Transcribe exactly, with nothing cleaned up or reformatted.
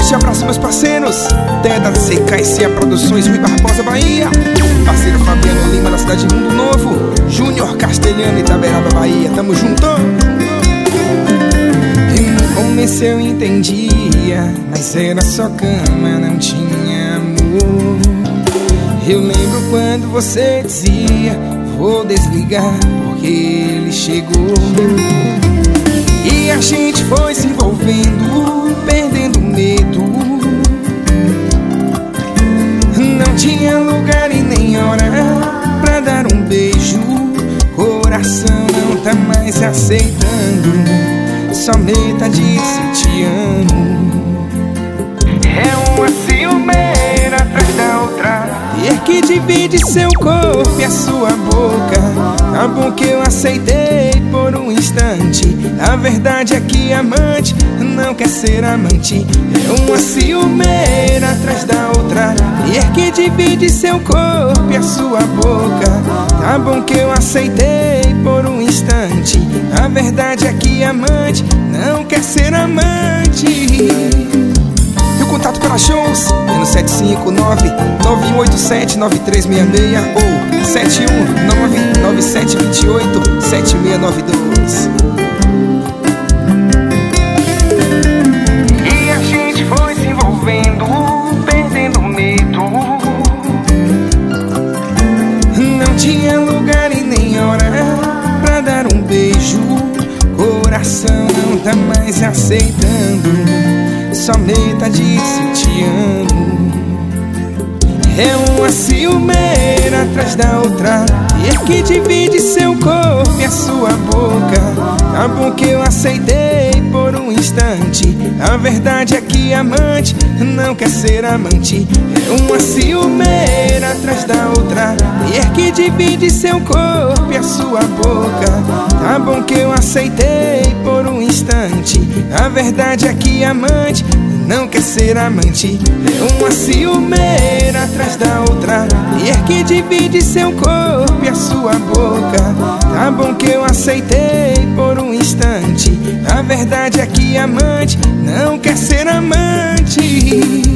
Forte abraço, meus parceiros. Teda C K S A Produções, Rui Barbosa, Bahia. Parceiro Fabiano Lima, da cidade de Mundo Novo. Júnior Castelhano, Itaberaba, Bahia. Tamo junto. E no começo eu entendia, mas era só cama, não tinha amor. Eu lembro quando você dizia: vou desligar porque ele chegou. E a gente foi se envolvendo, perdendo medo. Não tinha lugar e nem hora pra dar um beijo. Coração não tá mais aceitando, só metade se te amo. É uma ciumeira atrás da outra, ter que divide seu corpo e a sua boca. Tá bom que eu aceitei por um instante. A verdade é que amante não quer ser amante. É uma ciumeira atrás da outra, ter que divide seu corpo e a sua boca. Tá bom que eu aceitei por um instante. A verdade é que amante não quer ser amante. E o contato para shows é no sete cinco nove, nove um oito sete, nove três seis seis ou sete um nove, nove sete dois oito, sete seis nove dois. E a gente foi se envolvendo, perdendo medo. Não tinha lugar e nem hora pra dar um beijo. Coração não tá mais aceitando, só metade se te amo. É uma ciumeira atrás da outra, ter que divide seu corpo e a sua boca. Tá bom que eu aceitei por um instante. A verdade é que amante não quer ser amante. É uma ciumeira atrás da outra, ter que divide seu corpo e a sua boca. Tá bom que eu aceitei por um instante. A verdade é que amante não quer ser amante. É uma ciumeira atrás da outra, ter que divide seu corpo e a sua boca. Tá bom que eu aceitei por um instante. A verdade é que amante não quer ser amante.